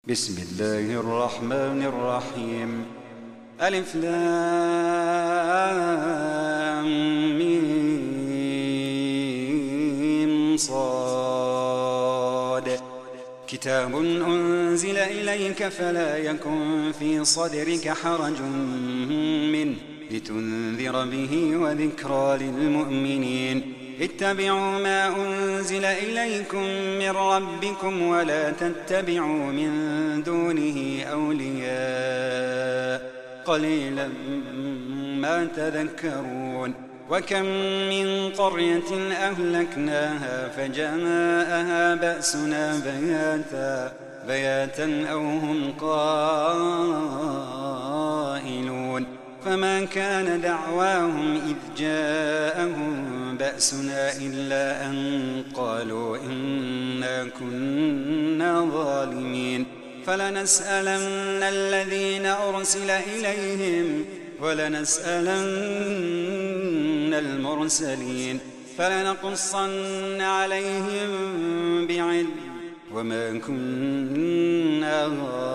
بسم الله الرحمن الرحيم. ألف لام ميم صاد. كتاب أنزل إليك فلا يكن في صدرك حرج منه لتنذر به وذكرى للمؤمنين. اتبعوا ما أنزل إليكم من ربكم ولا تتبعوا من دونه أولياء قليلا ما تذكرون. وكم من قرية أهلكناها فجاءها بأسنا بياتا أو هم قائلون. فما كان دعواهم إذ جاءهم بأسنا إلا أن قالوا إنا كنا ظالمين. فلنسألن الذين أرسل إليهم ولنسألن المرسلين. فلنقصن عليهم بعلم وما كنا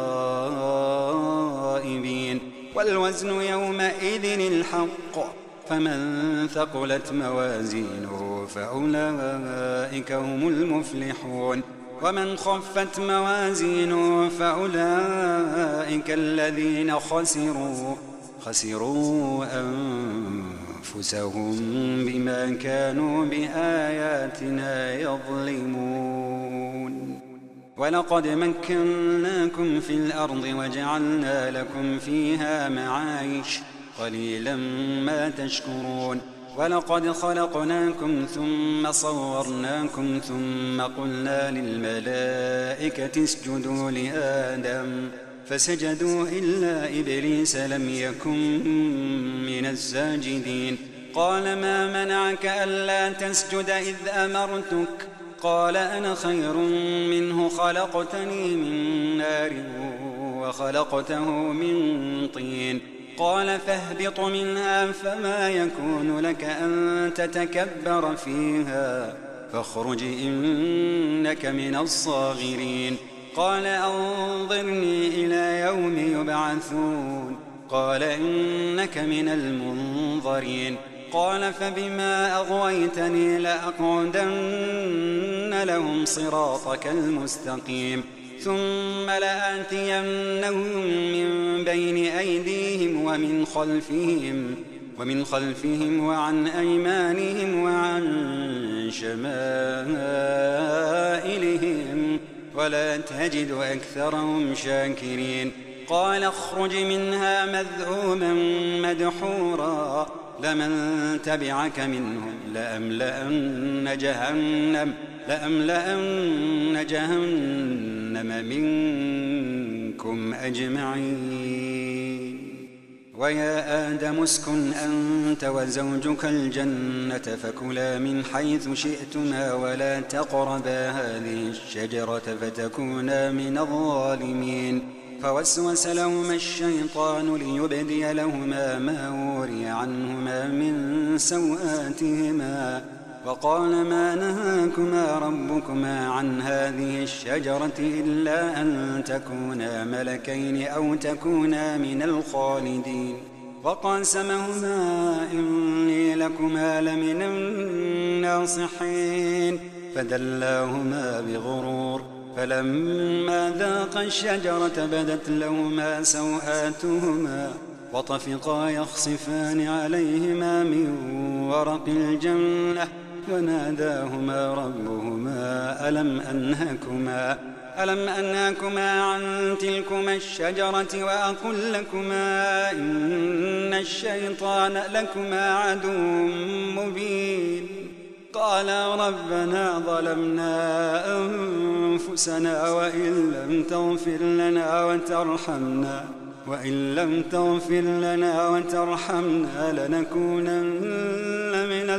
غائبين. والوزن يومئذ الحق فمن ثقلت موازينه فأولئك هم المفلحون. ومن خفت موازينه فأولئك الذين خسروا أنفسهم بما كانوا بآياتنا يظلمون. ولقد مكناكم في الأرض وجعلنا لكم فيها معايش قليلا ما تشكرون. ولقد خلقناكم ثم صورناكم ثم قلنا للملائكة اسجدوا لآدم فسجدوا إلا إبليس لم يكن من الساجدين. قال ما منعك ألا تسجد إذ أمرتك؟ قال أنا خير منه خلقتني من نار وخلقته من طين. قال فاهبط منها فما يكون لك أن تتكبر فيها فاخرج إنك من الصاغرين. قال أنظرني إلى يوم يبعثون. قال إنك من المنظرين. قال فبما أغويتني لأقعدن لهم صراطك المستقيم ثم لآتينهم من بين أيديهم ومن خلفهم وعن أيمانهم وعن شمائلهم ولا تجد أكثرهم شاكرين. قال اخرج منها مذءوما مدحورا لمن تبعك منهم لأملأن جهنم منكم أجمعين. ويا آدم اسكن أنت وزوجك الجنة فكلا من حيث شئتما ولا تقربا هذه الشجرة فتكونا من الظالمين. فوسوس لهما الشيطان ليبدي لهما ما وري عنهما من سوآتهما وقال ما نهاكما ربكما عن هذه الشجرة إلا أن تكونا ملكين أو تكونا من الخالدين. وقاسمهما إني لكما لمن الناصحين فدلاهما بغرور. فلما ذاقا الشجرة بدت لهما سوآتهما وطفقا يخصفان عليهما من ورق الجنة وناداهما ربهما ألم أنهكما عن تلكما الشجرة وأقل لكما إن الشيطان لكما عدو مبين. قالا ربنا ظلمنا أنفسنا وإن لم تغفر لنا وترحمنا لنكونن من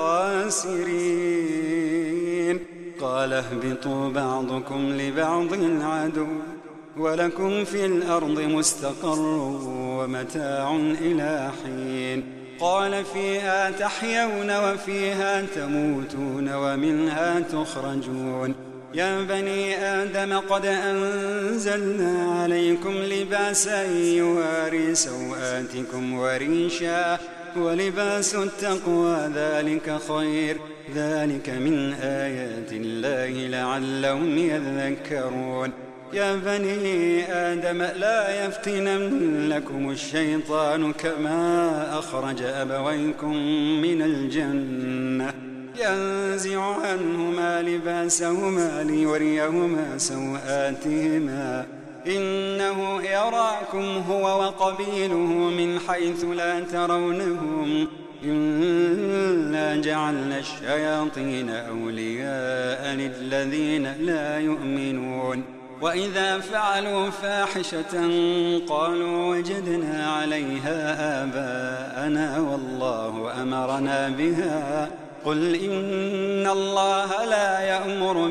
الخاسرين. قال اهبطوا بعضكم لبعض عدو ولكم في الأرض مستقر ومتاع إلى حين. قال فيها تحيون وفيها تموتون ومنها تخرجون. يا بني آدم قد أنزلنا عليكم لباسا يواري سوآتكم وريشا ولباس التقوى ذلك خير ذلك من آيات الله لعلهم يذكرون يا بني آدم لا يفتننكم الشيطان كما أخرج أبويكم من الجنة ينزع عنهما لباسهما ليريهما سوآتهما إنه يراكم هو وقبيله من حيث لا ترونهم إنا جعلنا الشياطين أولياء للذين لا يؤمنون وإذا فعلوا فاحشة قالوا وجدنا عليها آباءنا والله أمرنا بها قل إن الله لا يأمر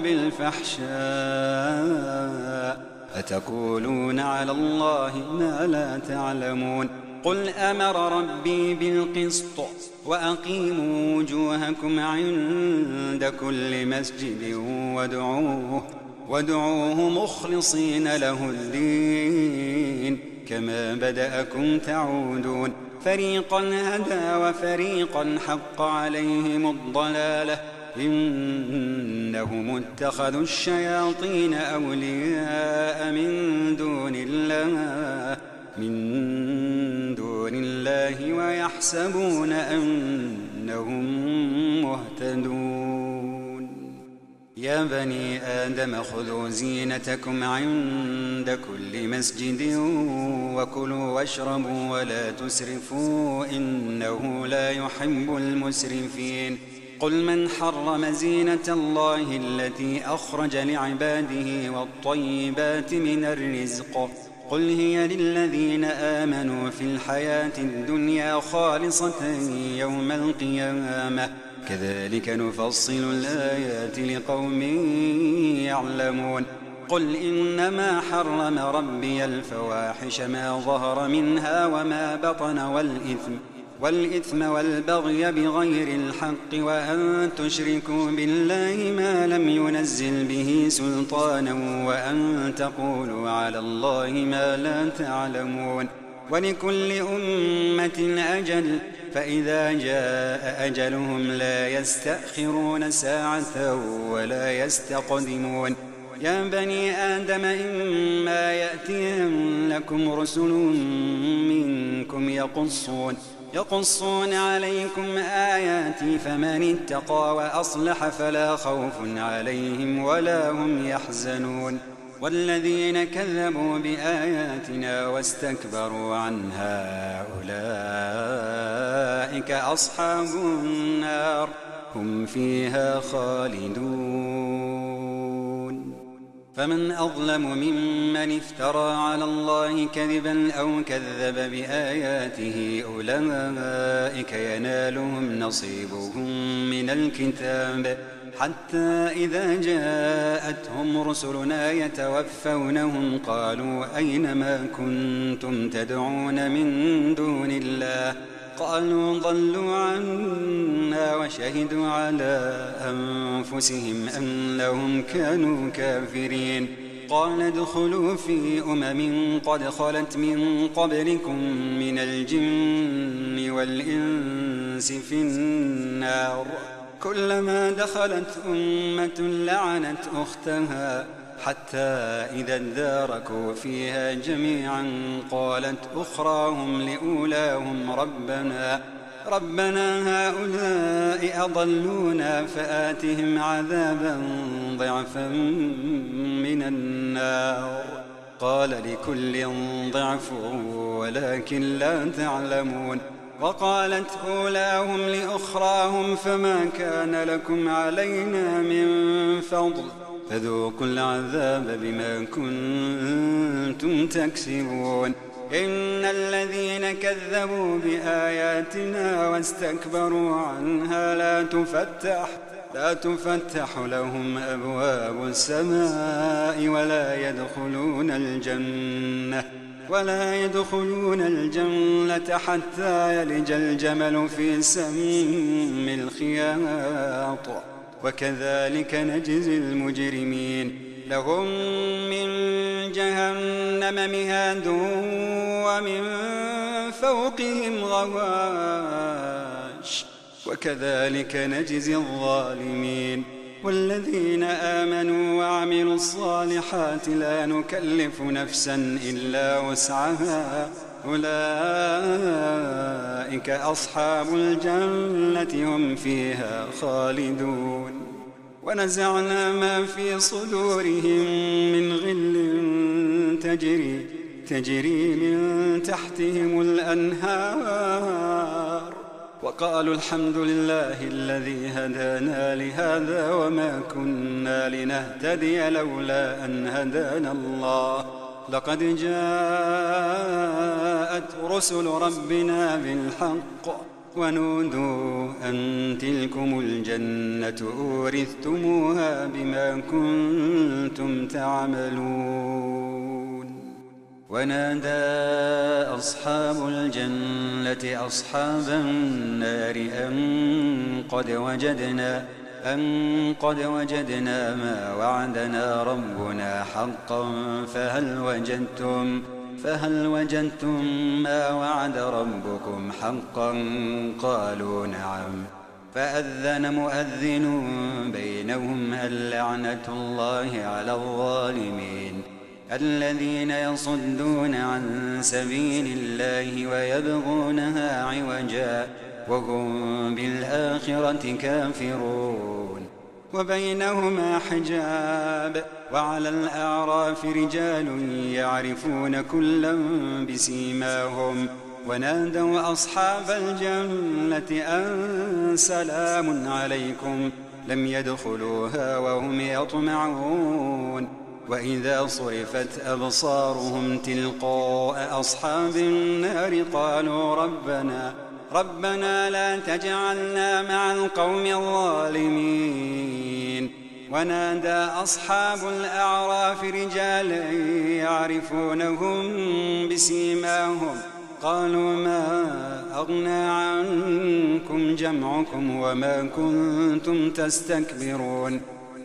بالفحشاء أتقولون على الله ما لا تعلمون قل أمر ربي بالقسط وأقيموا وجوهكم عند كل مسجد وادعوه مخلصين له الدين كما بدأكم تعودون فريقا هدى وفريقا حق عليهم الضلالة إنهم اتخذوا الشياطين أولياء من دون الله ويحسبون أنهم مهتدون يا بني آدم خذوا زينتكم عند كل مسجد وكلوا واشربوا ولا تسرفوا إنه لا يحب المسرفين قل من حرم زينة الله التي أخرج لعباده والطيبات من الرزق قل هي للذين آمنوا في الحياة الدنيا خالصة يوم القيامة كذلك نفصل الآيات لقوم يعلمون قل إنما حرم ربي الفواحش ما ظهر منها وما بطن والإثم والبغي بغير الحق وأن تشركوا بالله ما لم ينزل به سلطانا وأن تقولوا على الله ما لا تعلمون ولكل أمة أجل فإذا جاء أجلهم لا يستأخرون ساعة ولا يستقدمون يا بني آدم إما يأتينكم رسل منكم يقصون عليكم آياتي فمن اتقى وأصلح فلا خوف عليهم ولا هم يحزنون والذين كذبوا بآياتنا واستكبروا عنها أولئك أصحاب النار هم فيها خالدون فمن أظلم ممن افترى على الله كذبا أو كذب بآياته أولئك ينالهم نصيبهم من الكتاب حتى إذا جاءتهم رسلنا يتوفونهم قالوا أين ما كنتم تدعون من دون الله قالوا ضلوا عنا وشهدوا على أنفسهم أنهم كانوا كافرين قال ادخلوا في قد خلت من قبلكم من الجن والإنس في النار كلما دخلت أمة لعنت أختها حتى إذا اداركوا فيها جميعا قالت أخراهم لأولاهم ربنا هؤلاء أضلونا فآتهم عذابا ضعفا من النار قال لكل ضعف ولكن لا تعلمون وقالت أولاهم لأخراهم فما كان لكم علينا من فضل فذوقوا العذاب بما كنتم تكسبون إن الذين كذبوا بآياتنا واستكبروا عنها لا تفتح لهم أبواب السماء ولا يدخلون الجنة حتى يلج الجمل في سم الخياط وكذلك نجزي المجرمين لهم من جهنم مهاد ومن فوقهم غواش وكذلك نجزي الظالمين والذين آمنوا وعملوا الصالحات لا نكلف نفسا إلا وسعها أولئك أصحاب الجنة هم فيها خالدون ونزعنا ما في صدورهم من غل تجري من تحتهم الأنهار وقالوا الحمد لله الذي هدانا لهذا وما كنا لنهتدي لولا أن هدانا الله لقد جاءت رسل ربنا بالحق ونودوا أن تلكم الجنة أورثتموها بما كنتم تعملون ونادى أصحاب الجنة أصحاب النار أن قد وجدنا ما وعدنا ربنا حقا فهل وجدتم ما وعد ربكم حقا قالوا نعم فأذن مؤذن بينهم اللعنة الله على الظالمين الذين يصدون عن سبيل الله ويبغونها عوجا وهم بالآخرة كافرون وبينهما حجاب وعلى الأعراف رجال يعرفون كلا بسيماهم ونادوا أصحاب الجنة أن سلام عليكم لم يدخلوها وهم يطمعون وإذا صرفت أبصارهم تلقاء أصحاب النار قالوا ربنا لا تجعلنا مع القوم الظالمين ونادى أصحاب الأعراف رجالا يعرفونهم بسيماهم قالوا ما أغنى عنكم جمعكم وما كنتم تستكبرون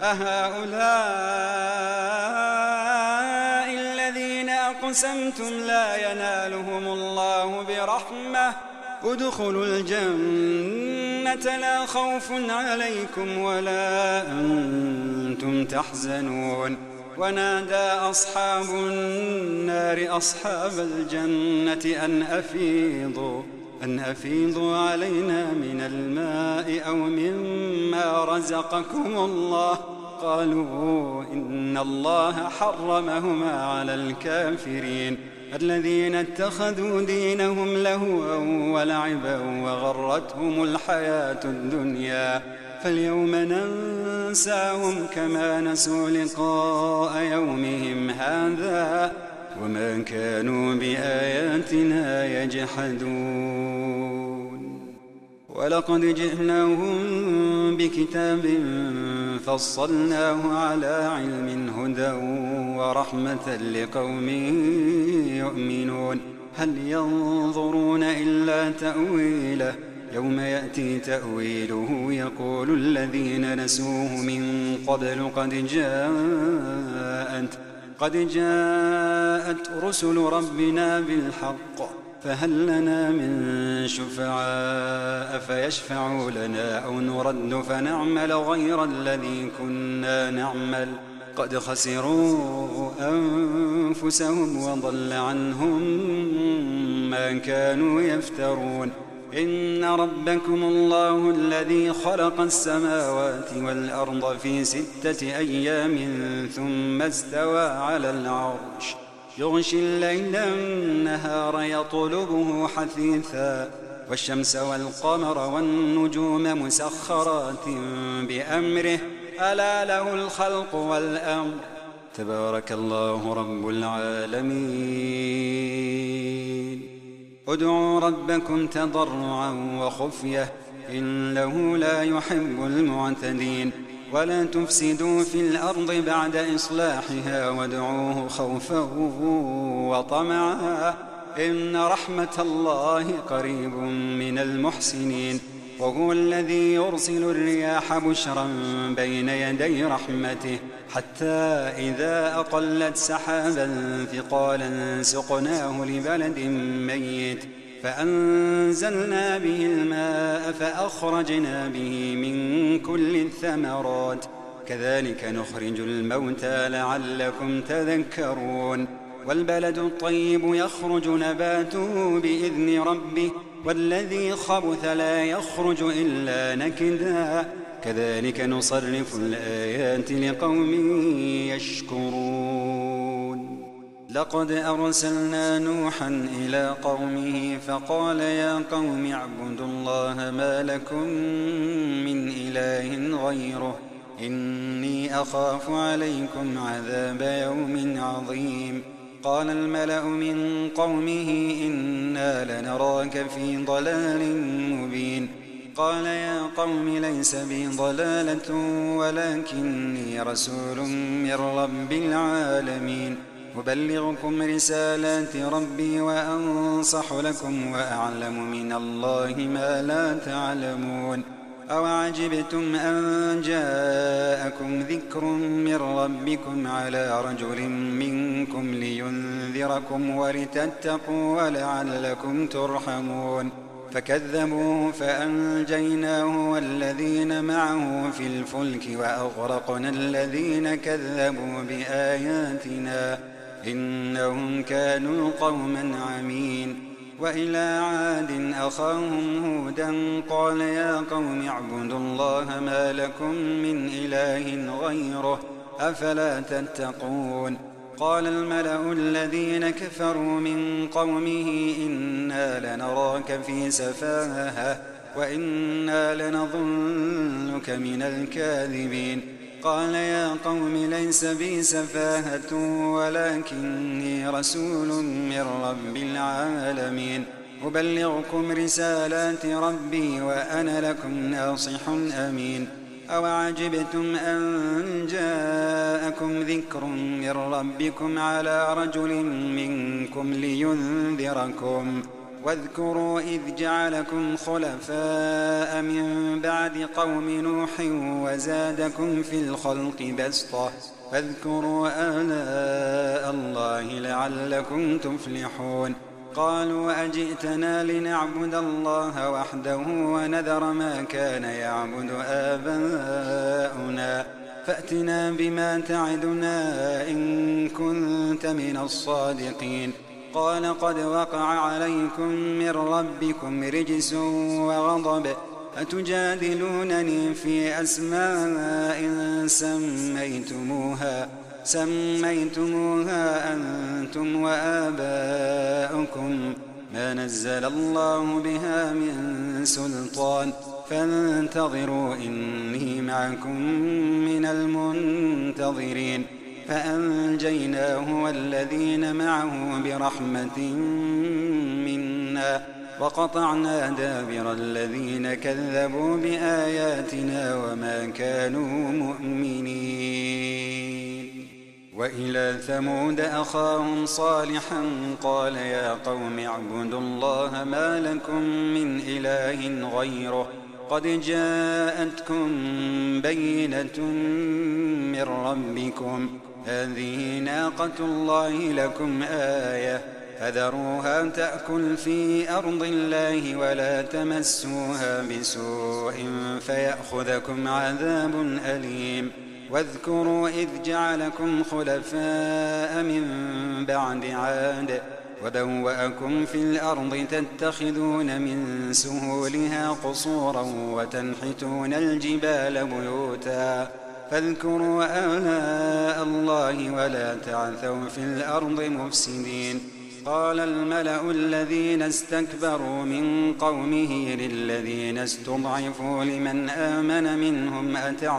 أهؤلاء الذين أقسمتم لا ينالهم الله برحمة ادخلوا الجنة لا خوف عليكم ولا أنتم تحزنون ونادى أصحاب النار أصحاب الجنة أن أفيضوا علينا من الماء أو مما رزقكم الله قالوا إن الله حرمهما على الكافرين الذين اتخذوا دينهم لهوا ولعبا وغرتهم الحياة الدنيا فاليوم ننساهم كما نسوا لقاء يومهم هذا وما كانوا بآياتنا يجحدون ولقد جئناهم بكتاب فصلناه على علم هدى ورحمة لقوم يؤمنون هل ينظرون إلا تأويله يوم يأتي تأويله يقول الذين نسوه من قبل قد جاءت رسل ربنا بالحق فهل لنا من شفعاء فيشفعوا لنا أو نرد فنعمل غير الذي كنا نعمل قد خسروا أنفسهم وضل عنهم ما كانوا يفترون إن ربكم الله الذي خلق السماوات والأرض في 6 أيام ثم استوى على العرش يغشي الليل النهار يطلبه حثيثا والشمس والقمر والنجوم مسخرات بأمره ألا له الخلق والأمر تبارك الله رب العالمين ادعوا ربكم تضرعا وخفية إنه لا يحب المعتدين ولا تفسدوا في الأرض بعد إصلاحها وادعوه خوفا وطمعا إن رحمة الله قريب من المحسنين وهو الذي يرسل الرياح بشرا بين يدي رحمته حتى إذا أقلت سحابا ثقالا سقناه لبلد ميت فأنزلنا به الماء فأخرجنا به من كل الثمرات كذلك نخرج الموتى لعلكم تذكرون والبلد الطيب يخرج نباته بإذن ربه والذي خبث لا يخرج إلا نكدا كذلك نصرف الآيات لقوم يشكرون لقد أرسلنا نوحا إلى قومه فقال يا قوم اعبدوا الله ما لكم من إله غيره إني أخاف عليكم عذاب يوم عظيم قال الملأ من قومه إنا لنراك في ضلال مبين قال يا قوم ليس بي ضلالة ولكني رسول من رب العالمين أبلغكم رسالات ربي وأنصح لكم وأعلم من الله ما لا تعلمون أوعجبتم أن جاءكم ذكر من ربكم على رجل منكم لينذركم ولتتقوا ولعلكم ترحمون فكذبوه فأنجيناه والذين معه في الفلك وأغرقنا الذين كذبوا بآياتنا إنهم كانوا قوما عمين وإلى عاد أخاهم هودا قال يا قوم اعبدوا الله ما لكم من إله غيره أفلا تتقون قال الملأ الذين كفروا من قومه إنا لنراك في سفاهة وإنا لنظنك من الكاذبين قال يا قوم ليس بي سفاهة ولكني رسول من رب العالمين أبلغكم رسالات ربي وأنا لكم ناصح أمين أوعجبتم أن جاءكم ذكر من ربكم على رجل منكم لينذركم واذكروا إذ جعلكم خلفاء من بعد قوم نوح وزادكم في الخلق بسطة فاذكروا آلاء الله لعلكم تفلحون قالوا أجئتنا لنعبد الله وحده ونذر ما كان يعبد آباؤنا فأتنا بما تعدنا إن كنت من الصادقين قال قد وقع عليكم من ربكم رجس وغضب أتجادلونني في أسماء سميتموها أنتم وآباؤكم ما نزل الله بها من سلطان فانتظروا إني معكم من المنتظرين فأنجيناه والذين معه برحمة منا وقطعنا دابر الذين كذبوا بآياتنا وما كانوا مؤمنين وإلى ثمود أخاهم صالحا قال يا قوم اعبدوا الله ما لكم من إله غيره قد جاءتكم بينة من ربكم هذه ناقة الله لكم آية فذروها تأكل في أرض الله ولا تمسوها بسوء فيأخذكم عذاب أليم واذكروا إذ جعلكم خلفاء من بعد عاد وبوأكم في الأرض تتخذون من سهولها قصورا وتنحتون الجبال بيوتا فاذكروا آلاء الله ولا تعثوا في الأرض مفسدين قال الملأ الذين استكبروا من قومه للذين استضعفوا لمن آمن منهم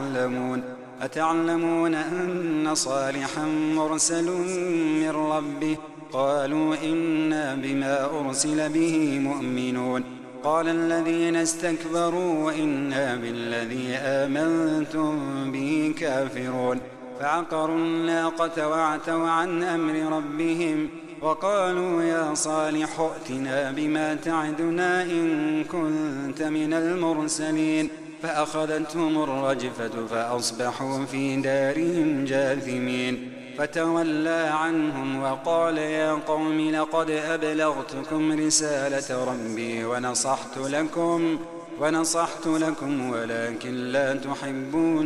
أتعلمون أن صالحا مرسل من ربه قالوا إنا بما أرسل به مؤمنون قال الذين استكبروا إنا بالذي آمنتم به كافرون فعقروا الناقة وعتوا عن أمر ربهم وقالوا يا صالح ائتنا بما تعدنا إن كنت من المرسلين فأخذتهم الرجفة فأصبحوا في دارهم جاثمين فتولى عنهم وقال يا قوم لقد أبلغتكم رسالة ربي ونصحت لكم ولكن لا تحبون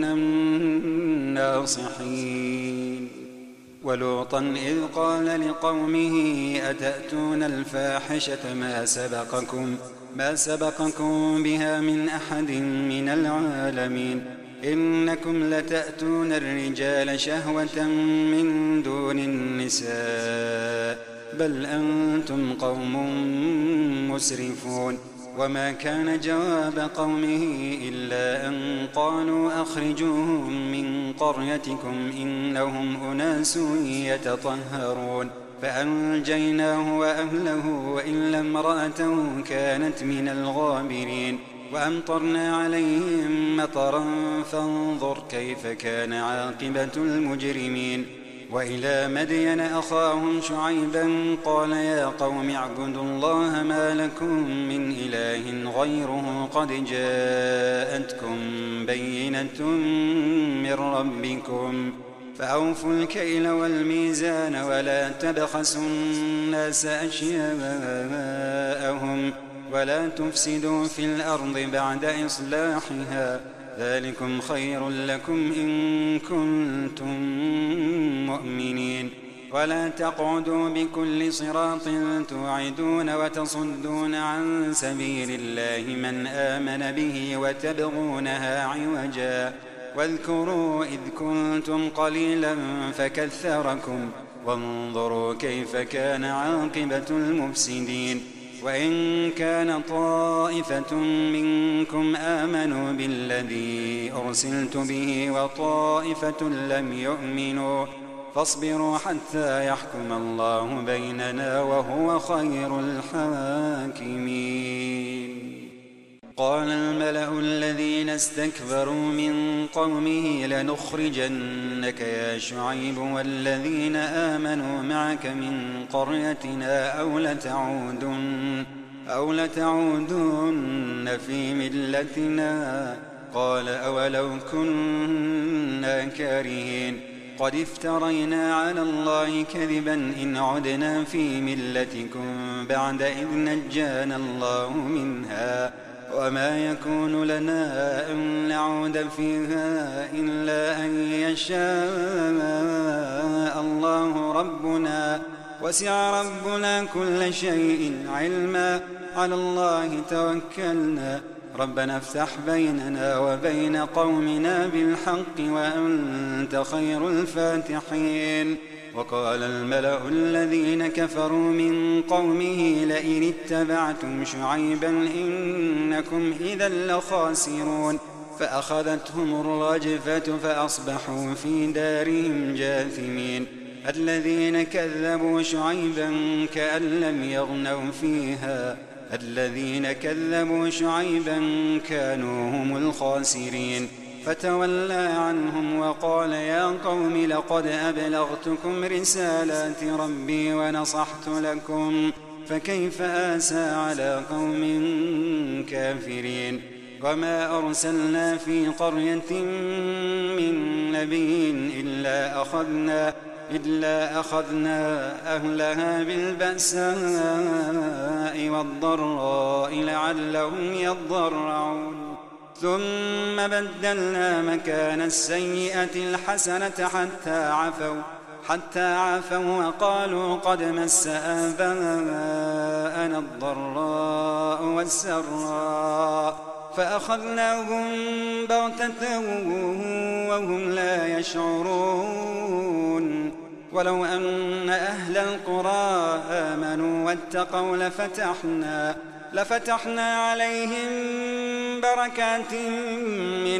الناصحين. ولوطا إذ قال لقومه أتأتون الفاحشة ما سبقكم بها من أحد من العالمين إنكم لتأتون الرجال شهوة من دون النساء بل أنتم قوم مسرفون. وما كان جواب قومه إلا أن قالوا أخرجوهم من قريتكم إنهم أناس يتطهرون فأنجيناه وأهله وإلا امرأته كانت من الغابرين وأمطرنا عليهم مطرا فانظر كيف كان عاقبة المجرمين. وإلى مدين أخاهم شعيبا قال يا قوم اعبدوا الله ما لكم من إله غيره قد جاءتكم بينة من ربكم فأوفوا الكيل والميزان ولا تبخسوا الناس أشياءهم ولا تفسدوا في الأرض بعد إصلاحها ذلكم خير لكم إن كنتم مؤمنين. ولا تقعدوا بكل صراط توعدون وتصدون عن سبيل الله من آمن به وتبغونها عوجا واذكروا إذ كنتم قليلا فكثركم وانظروا كيف كان عاقبة المفسدين. وإن كان طائفة منكم آمنوا بالذي أرسلت به وطائفة لم يؤمنوا فاصبروا حتى يحكم الله بيننا وهو خير الحاكمين. قال الملأ الذين استكبروا من قومه لنخرجنك يا شعيب والذين آمنوا معك من قريتنا أو لتعودن في ملتنا قال أولو كنا كارهين قد افترينا على الله كذبا إن عدنا في ملتكم بعد إذ نجانا الله منها وما يكون لنا أن نعود فيها إلا أن يشاء الله ربنا وسع ربنا كل شيء علما على الله توكلنا ربنا افتح بيننا وبين قومنا بالحق وأنت خير الفاتحين. وقال الملأ الذين كفروا من قومه لئن اتبعتم شعيبا إنكم إذا لخاسرون فأخذتهم الرجفة فأصبحوا في دارهم جاثمين. الذين كذبوا شعيبا كأن لم يغنوا فيها الذين كذبوا شعيبا كانوا هم الخاسرين فتولى عنهم وقال يا قوم لقد أبلغتكم رسالات ربي ونصحت لكم فكيف آسى على قوم كافرين. وما أرسلنا في قرية من نبي إلا أخذنا أهلها بالبأساء والضراء لعلهم يضرعون ثم بدلنا مكان السيئة الحسنة حتى عفوا وقالوا قد مس آباءنا الضراء والسراء فأخذناهم بغتة وهم لا يشعرون. ولو أن أهل القرى آمنوا واتقوا لفتحنا عليهم بركات من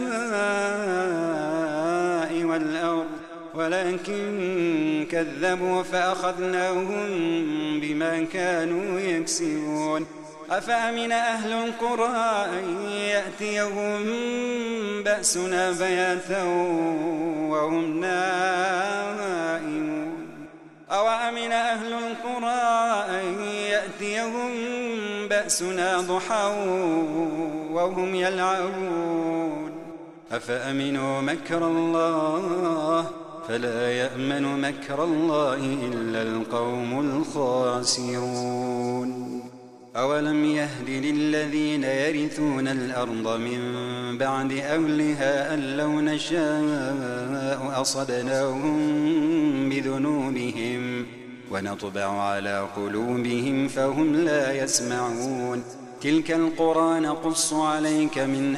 السماء والأرض ولكن كذبوا فأخذناهم بما كانوا يكسبون. أفأمن أهل القرى أن يأتيهم بأسنا بياتا وهم نائمون أوأمن أهل القرى أن يأتيهم بأسنا ضحى وهم يلعبون أفأمنوا مكر الله فلا يأمن مكر الله إلا القوم الخاسرون أولم يهد للذين يرثون الأرض من بعد أهلها أن لو نشاء أصبناهم بذنوبهم ونطبع على قلوبهم فهم لا يسمعون تلك القرى نقص عليك من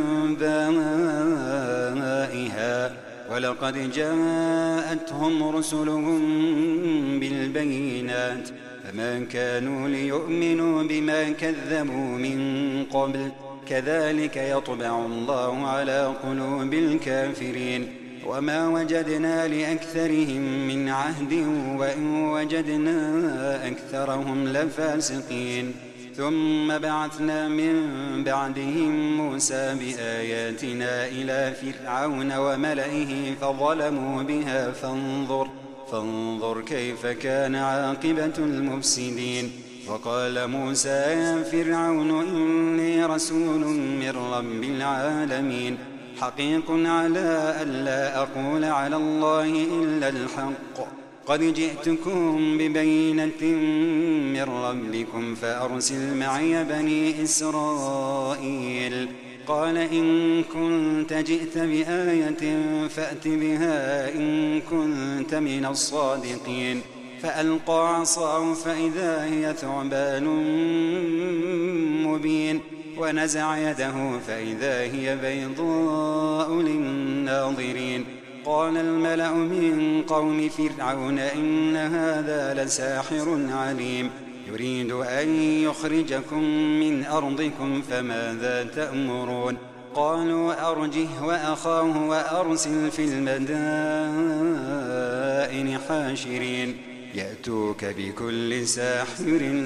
أنبائها ولقد جاءتهم رسلهم بالبينات فما كانوا ليؤمنوا بما كذبوا من قبل كذلك يطبع الله على قلوب الكافرين وما وجدنا لأكثرهم من عهد وإن وجدنا أكثرهم لفاسقين ثم بعثنا من بعدهم موسى بآياتنا إلى فرعون وملئه فظلموا بها فانظر كيف كان عاقبة المفسدين وقال موسى يا فرعون إني رسول من رب العالمين حقيق على ألا أقول على الله إلا الحق قد جئتكم ببينة من ربكم فأرسل معي بني إسرائيل قال إن كنت جئت بآية فأت بها إن كنت من الصادقين فألقى عصاه فإذا هي ثعبان مبين ونزع يده فإذا هي بيضاء للناظرين قال الملأ من قوم فرعون إن هذا لساحر عليم يريد أن يخرجكم من أرضكم فماذا تأمرون قالوا أرجه وأخاه وأرسل في المدائن حاشرين يأتوك بكل ساحر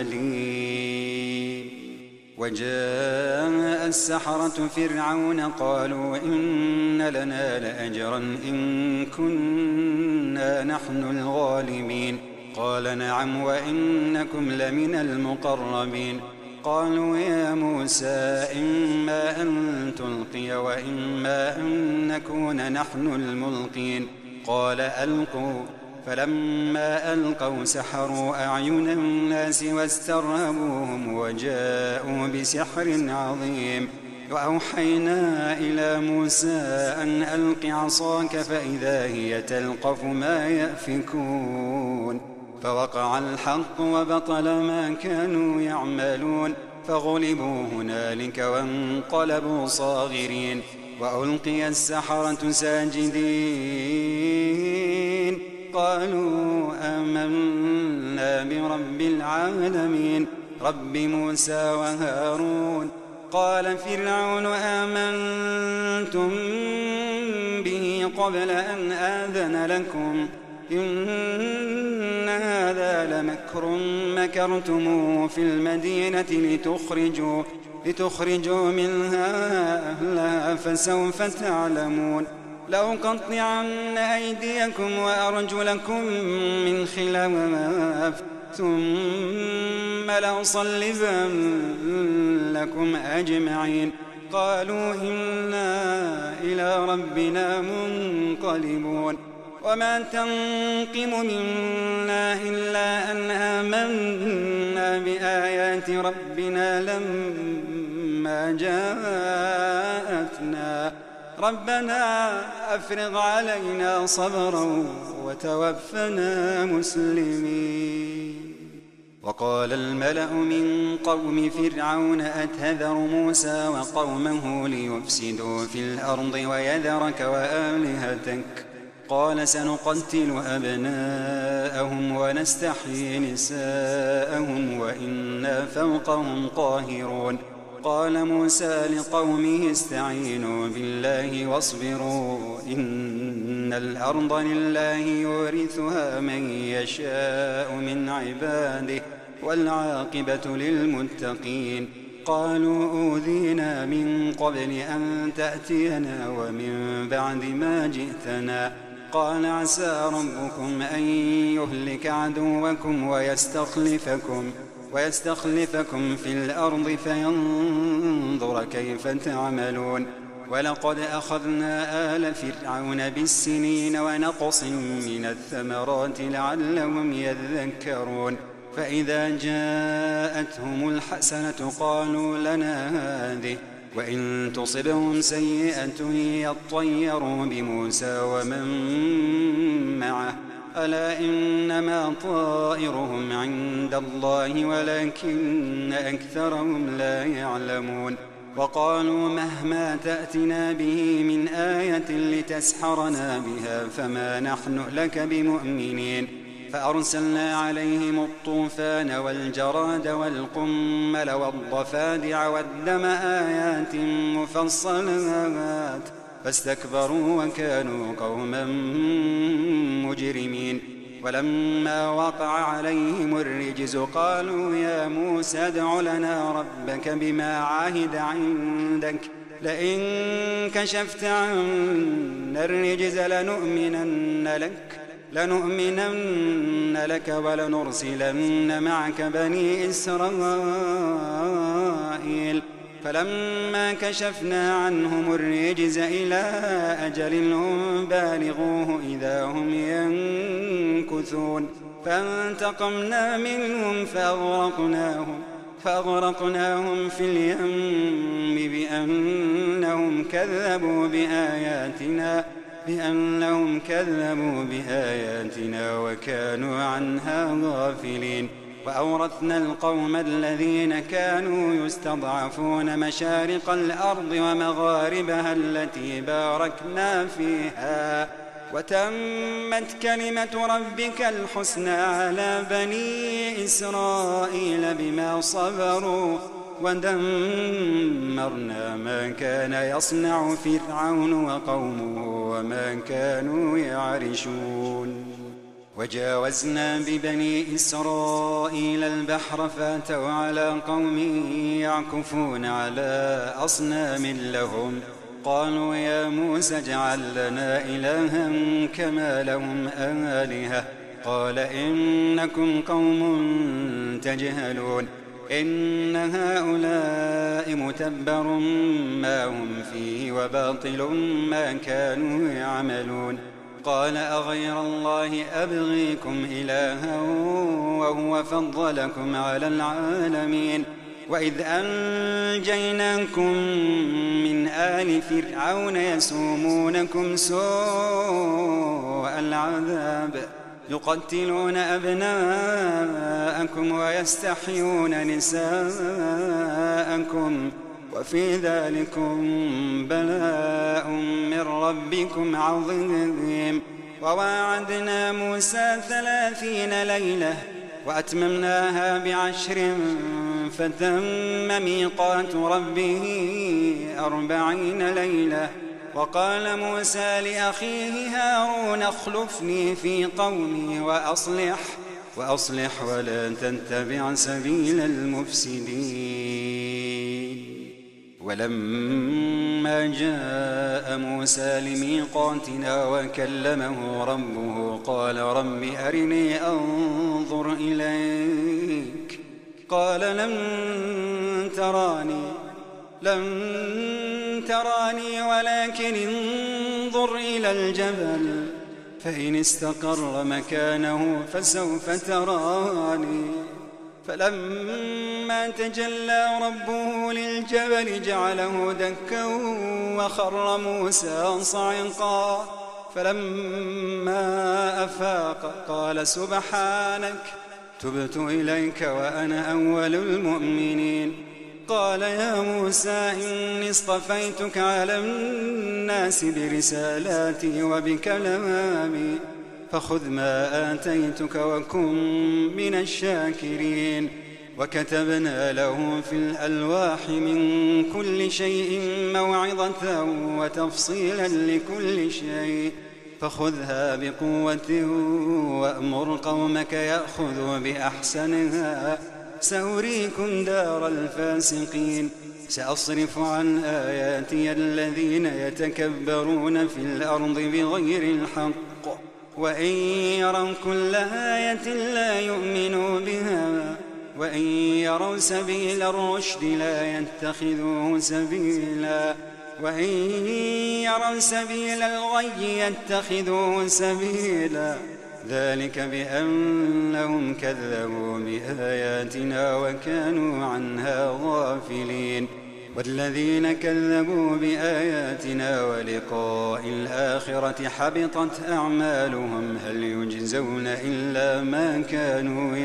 عليم وجاء السحرة فرعون قالوا إن لنا لأجرا إن كنا نحن الغالبين قال نعم وإنكم لمن المقربين قالوا يا موسى إما أن تلقي وإما أن نكون نحن الملقين قال ألقوا فلما ألقوا سحروا أعين الناس واسترهبوهم وجاءوا بسحر عظيم وأوحينا إلى موسى أن ألق عصاك فإذا هي تلقف ما يأفكون فوقع الحق وبطل ما كانوا يعملون فغلبوا هنالك وانقلبوا صاغرين وألقي السحرة ساجدين قالوا آمنا برب العالمين رب موسى وهارون قال فرعون آمنتم به قبل أن آذن لكم إن هذا لمكر مكرتموه في المدينة لتخرجوا منها أهلها فسوف تعلمون لأقطعن أيديكم وأرجلكم من خلاف ثم لأصلبنكم أجمعين قالوا إنا إلى ربنا منقلبون وما تنقم منا إلا أن آمنا بآيات ربنا لما جاءتنا ربنا أفرغ علينا صبرا وتوفنا مسلمين وقال الملأ من قوم فرعون أتذر موسى وقومه ليفسدوا في الأرض ويذرك وآلهتك قال سنقتل أبناءهم ونستحيي نساءهم وإنا فوقهم قاهرون قال موسى لقومه استعينوا بالله واصبروا إن الأرض لله يورثها من يشاء من عباده والعاقبة للمتقين. قالوا أوذينا من قبل أن تأتينا ومن بعد ما جئتنا. قال عسى ربكم أن يهلك عدوكم ويستخلفكم في الأرض فينظر كيف تعملون. ولقد أخذنا آل فرعون بالسنين ونقص من الثمرات لعلهم يذكرون. فإذا جاءتهم الحسنة قالوا لنا هذه، وإن تصبهم سيئة يطيروا بموسى ومن معه، ألا إنما طائرهم عند الله ولكن أكثرهم لا يعلمون. وقالوا مهما تأتنا به من آية لتسحرنا بها فما نحن لك بمؤمنين. فأرسلنا عليهم الطوفان والجراد والقمل والضفادع والدم آيات مفصلات فاستكبروا وكانوا قوما مجرمين. ولما وقع عليهم الرجز قالوا يا موسى ادع لنا ربك بما عهد عندك لئن كشفت عنا الرجز لنؤمنن لك ولنرسلن معك بني إسرائيل. فلما كشفنا عنهم الرجز إلى أجل هم بالغوه إذا هم ينكثون. فانتقمنا منهم فأغرقناهم في اليم بأنهم كذبوا بآياتنا وكانوا عنها غافلين. وأورثنا القوم الذين كانوا يستضعفون مشارق الأرض ومغاربها التي باركنا فيها، وتمت كلمة ربك الحسنى على بني إسرائيل بما صبروا، ودمرنا ما كان يصنع فرعون وقومه وما كانوا يعرشون. وجاوزنا ببني إسرائيل البحر فاتوا على قوم يعكفون على أصنام لهم. قالوا يا موسى اجعل لنا إلها كما لهم آلهة. قال إنكم قوم تجهلون. إن هؤلاء متبر ما هم فيه وباطل ما كانوا يعملون. قال أغير الله أبغيكم إلها وهو فضلكم على العالمين. وإذ أنجيناكم من آل فرعون يسومونكم سوء العذاب يقتلون أبناءكم ويستحيون نساءكم وفي ذلكم بلاء من ربكم عظيم. وواعدنا موسى 30 ليلة وأتممناها ب10 فتم ميقات ربه 40 ليلة. وقال موسى لأخيه هارون اخلفني في قومي وأصلح ولا تتبع سبيل المفسدين. ولما جاء موسى لميقاتنا وكلمه ربه قال رب أرني أنظر إليك. قال لن تراني ولكن انظر إلى الجبل فإن استقر مكانه فسوف تراني. فلما تجلى ربه للجبل جعله دكا وخر موسى صعقا. فلما أفاق قال سبحانك تبت إليك وأنا أول المؤمنين. قال يا موسى إني اصطفيتك على الناس برسالاتي وبكلامي فخذ ما آتيتك وكن من الشاكرين. وكتبنا له في الألواح من كل شيء موعظة وتفصيلا لكل شيء فخذها بقوة وأمر قومك يأخذوا بأحسنها سأريكم دار الفاسقين سأصرف عن آياتي الذين يتكبرون في الأرض بغير الحق وإن يروا كل آية لا يؤمنوا بها وإن يروا سبيل الرشد لا يتخذوه سبيلا وإن يروا سبيل الغي يتخذوه سبيلا ذلك بأنهم كذبوا بآياتنا وكانوا عنها غافلين والذين كذبوا بآياتنا ولقاء الآخرة حبطت أعمالهم هل يجزون إلا ما كانوا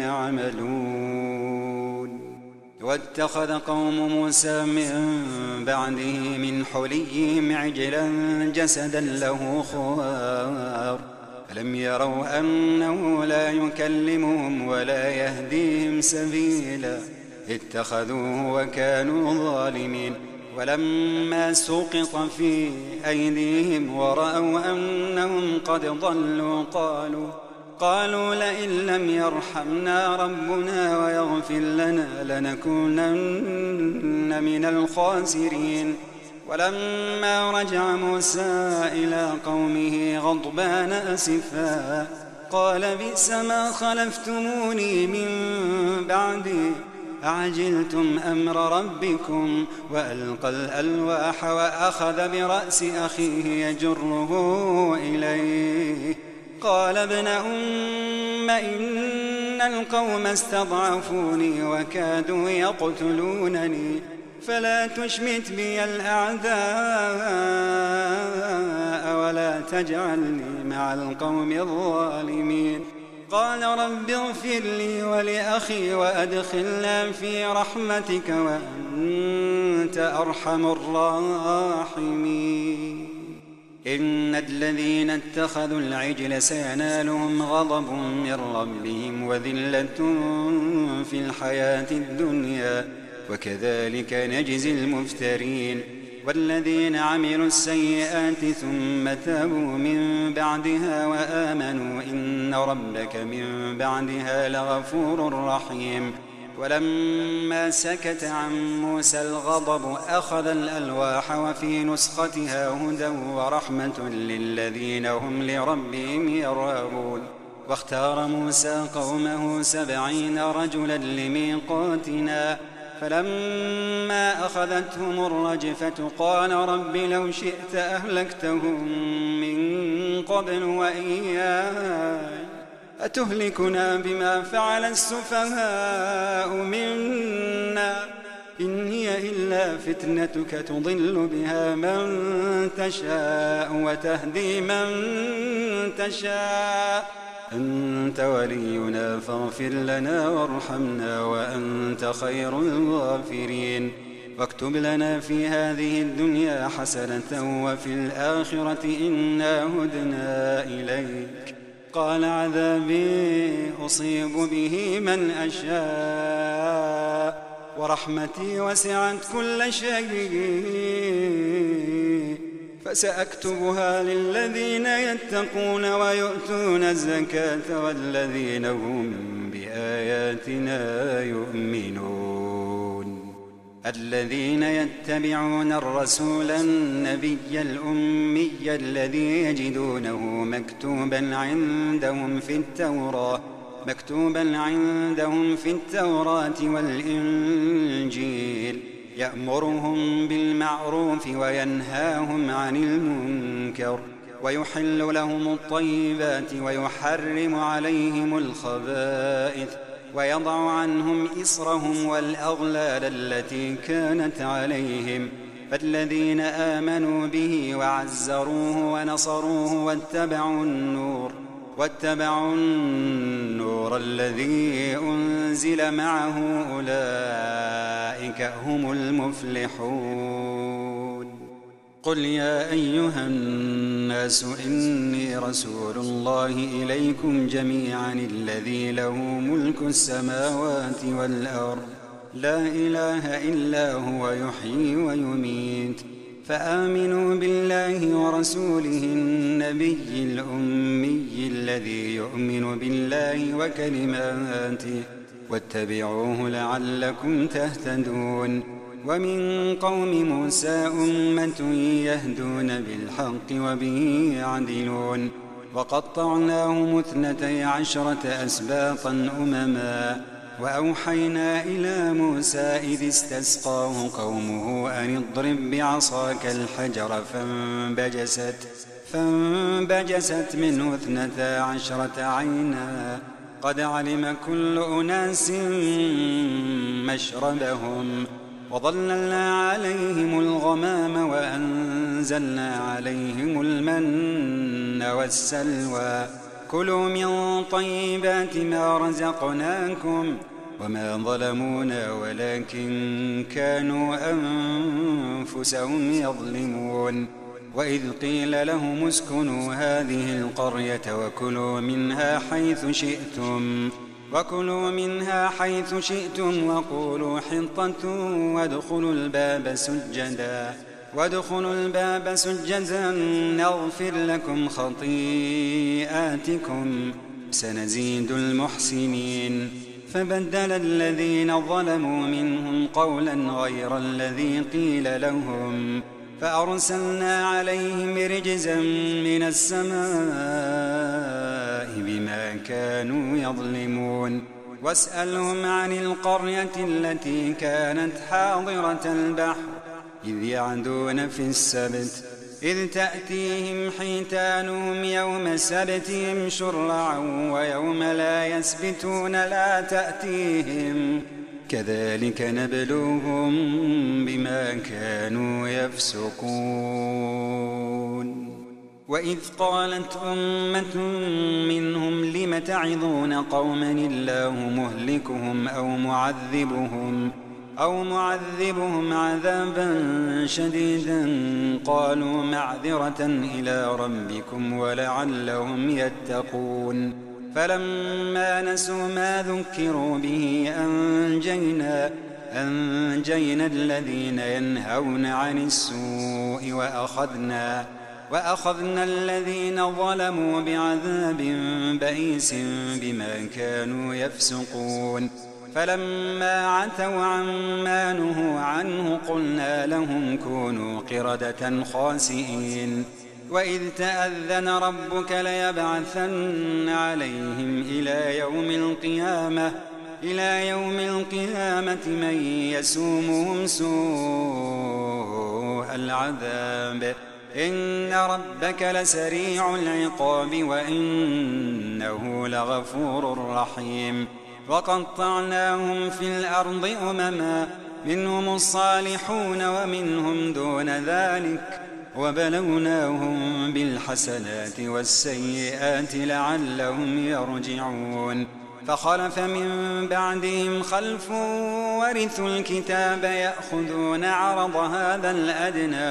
يعملون واتخذ قوم موسى من بعده من حليهم عجلا جسدا له خوار ألم يروا أنه لا يكلمهم ولا يهديهم سبيلا اتخذوه وكانوا ظالمين ولما سقط في أيديهم ورأوا أنهم قد ضلوا قالوا لئن لم يرحمنا ربنا ويغفر لنا لنكونن من الخاسرين ولما رجع موسى إلى قومه غضبان أسفا قال بئس ما خلفتموني من بعدي أعجلتم أمر ربكم وألقى الألواح وأخذ برأس أخيه يجره إليه قال ابن أم إن القوم استضعفوني وكادوا يقتلونني فلا تشمت بي الأعداء ولا تجعلني مع القوم الظالمين قال رب اغفر لي ولأخي وأدخلنا في رحمتك وأنت أرحم الراحمين إن الذين اتخذوا العجل سينالهم غضب من ربهم وذلة في الحياة الدنيا وكذلك نجزي المفترين والذين عملوا السيئات ثم تابوا من بعدها وآمنوا إن ربك من بعدها لغفور رحيم ولما سكت عن موسى الغضب أخذ الألواح وفي نسختها هدى ورحمة للذين هم لربهم يرهبون واختار موسى قومه 70 رجلا لميقاتنا فلما أخذتهم الرجفة قال رب لو شئت أهلكتهم من قبل وإياي أتهلكنا بما فعل السفهاء منا إن هي إلا فتنتك تضل بها من تشاء وتهدي من تشاء أنت ولينا فاغفر لنا وارحمنا وأنت خير الغافرين واكتب لنا في هذه الدنيا حسنة وفي الآخرة إنا هدنا إليك قال عذابي أصيب به من أشاء ورحمتي وسعت كل شيء فسأكتبها للذين يتقون ويؤتون الزكاة والذين هم بآياتنا يؤمنون الذين يتبعون الرسول النبي الأمي الذي يجدونه مكتوبا عندهم في التوراة والإنجيل يأمرهم بالمعروف وينهاهم عن المنكر ويحل لهم الطيبات ويحرم عليهم الخبائث ويضع عنهم إصرهم والأغلال التي كانت عليهم فالذين آمنوا به وعزروه ونصروه واتبعوا النور الذي أنزل معه أولئك هم المفلحون قل يا أيها الناس إني رسول الله إليكم جميعا الذي له ملك السماوات والأرض لا إله إلا هو يحيي ويميت فآمنوا بالله ورسوله النبي الأمي الذي يؤمن بالله وكلماته واتبعوه لعلكم تهتدون. ومن قوم موسى أمة يهدون بالحق وبه يعدلون. وقطعناهم 12 أسباطا أمما وأوحينا إلى موسى إذ استسقاه قومه أن اضرب بعصاك الحجر فانبجست منه 12 عينا قد علم كل أناس مشربهم وظللنا عليهم الغمام وأنزلنا عليهم المن والسلوى كلوا من طيبات ما رزقناكم وما ظلمونا ولكن كانوا أنفسهم يظلمون. وإذ قيل لهم اسكنوا هذه القرية وكلوا منها حيث شئتم وقولوا حطة وادخلوا الباب سجدا نغفر لكم خطيئاتكم سنزيد المحسنين. فبدل الذين ظلموا منهم قولا غير الذي قيل لهم فأرسلنا عليهم رجزا من السماء بما كانوا يظلمون. واسألهم عن القرية التي كانت حاضرة البحر إذ يعدون في السبت إذ تأتيهم حيتانهم يوم سبتهم شرعا ويوم لا يسبتون لا تأتيهم كذلك نبلوهم بما كانوا يفسقون. وإذ قالت أمة منهم لم تعظون قوما الله مهلكهم أو معذبهم عذابا شديدا قالوا معذرة إلى ربكم ولعلهم يتقون. فلما نسوا ما ذكروا به أنجينا الذين ينهون عن السوء وأخذنا الذين ظلموا بعذاب بئيس بما كانوا يفسقون. فلما عتوا عما نهوا عنه قلنا لهم كونوا قردة خاسئين. وإذ تأذن ربك ليبعثن عليهم إلى يوم القيامة من يسومهم سوء العذاب إن ربك لسريع العقاب وإنه لغفور رحيم. وقطعناهم في الأرض أمما منهم الصالحون ومنهم دون ذلك وبلوناهم بالحسنات والسيئات لعلهم يرجعون. فخلف من بعدهم خلف ورثوا الكتاب يأخذون عرض هذا الأدنى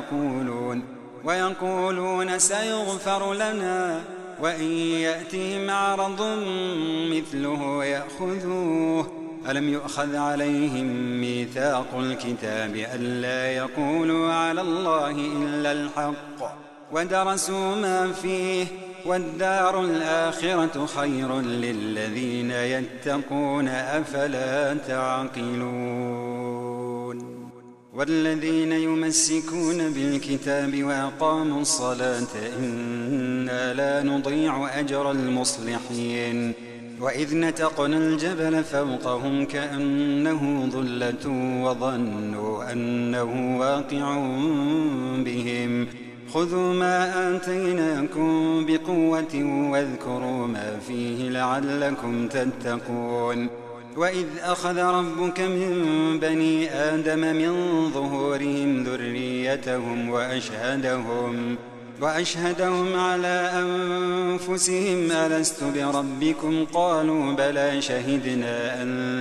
ويقولون سيغفر لنا وإن يأتهم عرض مثله يأخذوه. ألم يؤخذ عليهم ميثاق الكتاب ألا يقولوا على الله إلا الحق ودرسوا ما فيه والدار الآخرة خير للذين يتقون أفلا تعقلون. والذين يمسكون بالكتاب وأقاموا الصلاة إنا لا نضيع أجر المصلحين. وإذ نتقنا الجبل فوقهم كأنه ظلة وظنوا أنه واقع بهم خذوا ما آتيناكم بقوة واذكروا ما فيه لعلكم تتقون. وإذ أخذ ربك من بني آدم من ظهورهم ذريتهم وأشهدهم على أنفسهم ألست بربكم قالوا بلى شهدنا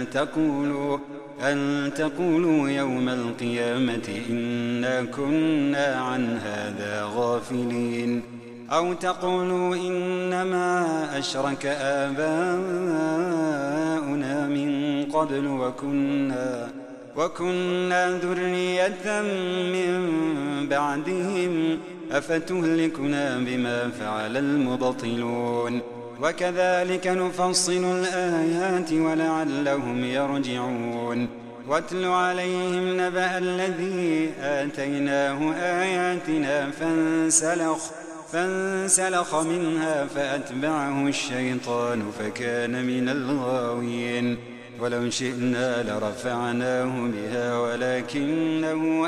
أن تقولوا يوم القيامة إنا كنا عن هذا غافلين أو تقولوا إنما أشرك آباؤنا من قبل وكنا ذرية من بعدهم أفتهلكنا بما فعل المبطلون وكذلك نفصل الآيات ولعلهم يرجعون واتل عليهم نبأ الذي آتيناه آياتنا فانسلخ منها فأتبعه الشيطان فكان من الغاوين ولو شئنا لرفعناه بها ولكنه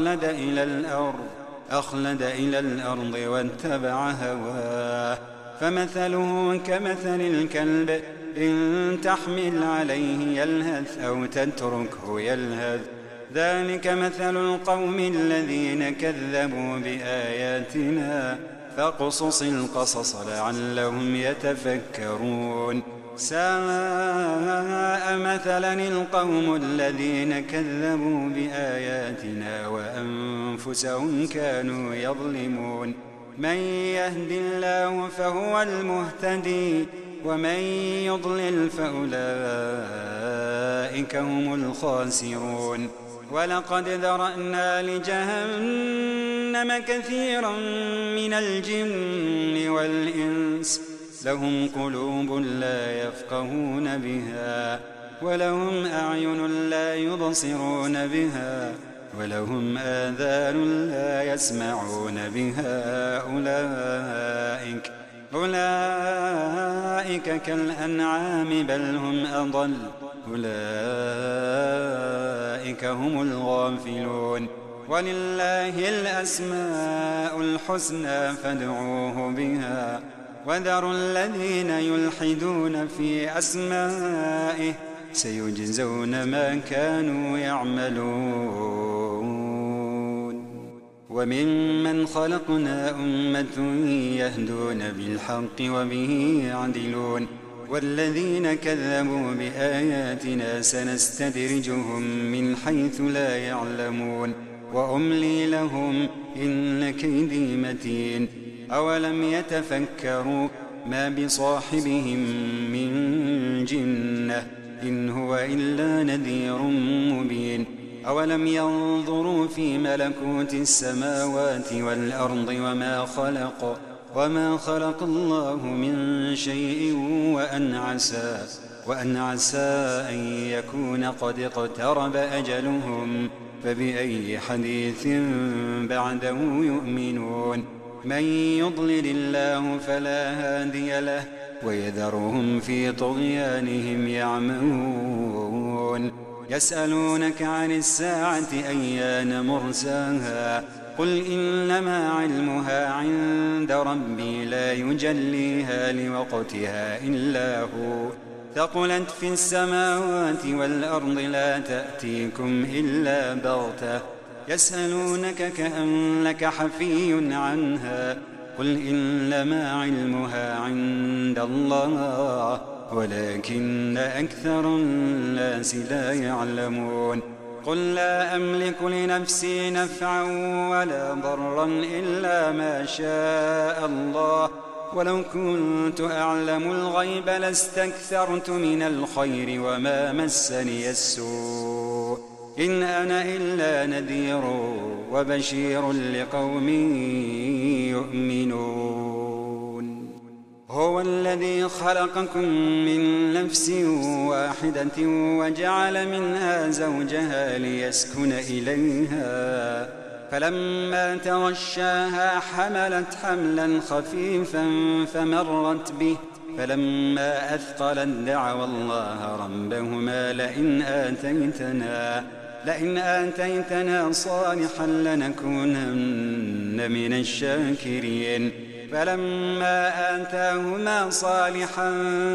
أخلد إلى الأرض واتبع هواه فمثله كمثل الكلب إن تحمل عليه يلهث أو تتركه يلهث ذلك مثل القوم الذين كذبوا بآياتنا فاقصص القصص لعلهم يتفكرون ساء مثلا القوم الذين كذبوا بآياتنا وأنفسهم كانوا يظلمون من يهد الله فهو المهتدي ومن يضلل فأولئك هم الخاسرون ولقد ذرأنا لجهنم كثيرا من الجن والإنس لهم قلوب لا يفقهون بها ولهم أعين لا يبصرون بها ولهم آذان لا يسمعون بها أولئك كالأنعام بل هم أضل أولئك هم الغافلون ولله الأسماء الحسنى فادعوه بها وذروا الذين يلحدون في أسمائه سيجزون ما كانوا يعملون وممن خلقنا أمة يهدون بالحق وبه يعدلون والذين كذبوا بآياتنا سنستدرجهم من حيث لا يعلمون وأملي لهم إن كيدي متين أولم يتفكروا ما بصاحبهم من جنة إن هو إلا نذير مبين أولم ينظروا في ملكوت السماوات والأرض وما خلق الله من شيء وأن عسى أن يكون قد اقترب أجلهم فبأي حديث بعده يؤمنون من يضلل الله فلا هادي له ويذرهم في طغيانهم يعمهون يسألونك عن الساعة أيان مرساها قل إنما علمها عند ربي لا يجليها لوقتها إلا هو ثقلت في السماوات والأرض لا تأتيكم إلا بغتة يسألونك كأنك حفي عنها قل إنما علمها عند الله ولكن أكثر الناس لا يعلمون قل لا أملك لنفسي نفعا ولا ضرا إلا ما شاء الله ولو كنت أعلم الغيب لاستكثرت من الخير وما مسني السوء إن أنا إلا نذير وبشير لقوم يؤمنون هو الذي خلقكم من نفس واحدة وجعل منها زوجها ليسكن إليها فلما تغشاها حملت حملا خفيفا فمرت به فلما أثقلت دعوا الله ربهما لئن آتيتنا صالحا لنكونن من الشاكرين فلما آتاهما صالحا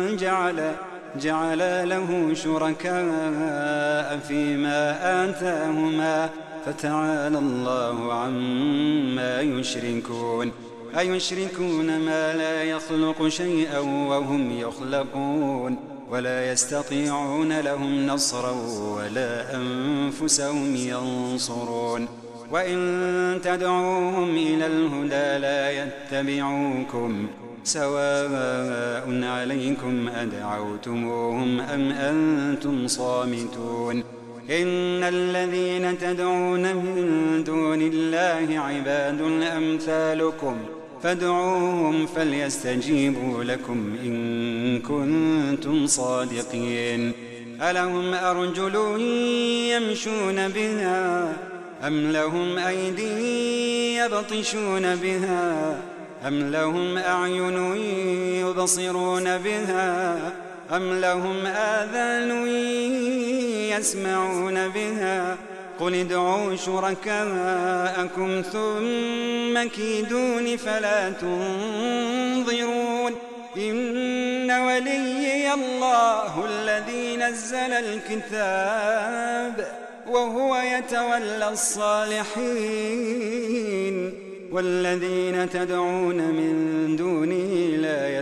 جعل له شركاء فيما آتاهما فتعالى الله عما يشركون أيشركون ما لا يخلق شيئا وهم يخلقون ولا يستطيعون لهم نصرا ولا أنفسهم ينصرون وإن تدعوهم إلى الهدى لا يتبعوكم سواء عليكم أدعوتموهم أم أنتم صامتون إن الذين تدعون من دون الله عباد أمثالكم فادعوهم فليستجيبوا لكم إن كنتم صادقين ألهم أرجل يمشون بها أم لهم أيدي يبطشون بها أم لهم أعين يبصرون بها أم لهم آذان يسمعون بها قل ادعوا شركاءكم ثم كيدون فلا تنظرون إن وليي الله الذي نزل الكتاب وهو يتولى الصالحين والذين تدعون من دونه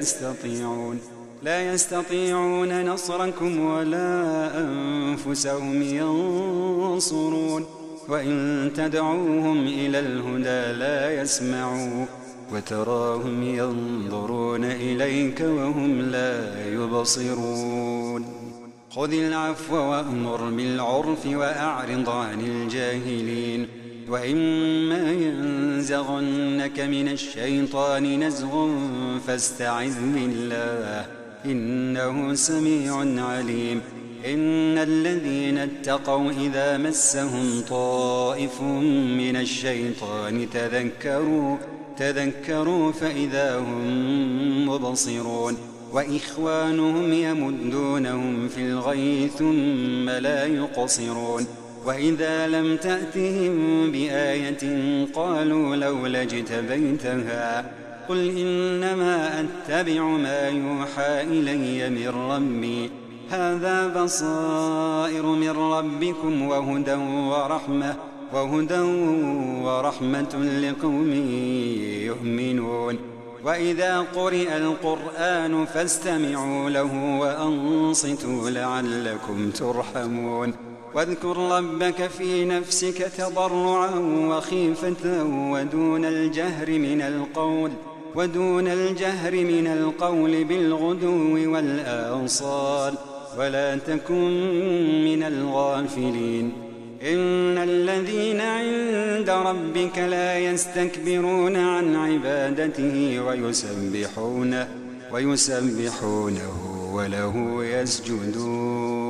لا يستطيعون نصركم ولا أنفسهم ينصرون وإن تدعوهم إلى الهدى لا يسمعوا وتراهم ينظرون إليك وهم لا يبصرون خذ العفو وأمر بالعرف وأعرض عن الجاهلين وإما ينزغنك من الشيطان نزغ فاستعذ بالله إنه سميع عليم إن الذين اتقوا إذا مسهم طائف من الشيطان تذكروا فإذا هم مبصرون وإخوانهم يمدونهم في الغي ثم لا يقصرون وإذا لم تأتهم بآية قالوا لولا اجتبيتها قل إنما أتبع ما يوحى إلي من ربي هذا بصائر من ربكم وهدى ورحمة لقوم يؤمنون وإذا قرئ القرآن فاستمعوا له وأنصتوا لعلكم ترحمون واذكر ربك في نفسك تضرعا وخيفة ودون الجهر من القول بالغدو والآصال ولا تكن من الغافلين إن الذين عند ربك لا يستكبرون عن عبادته ويسبحونه وله يسجدون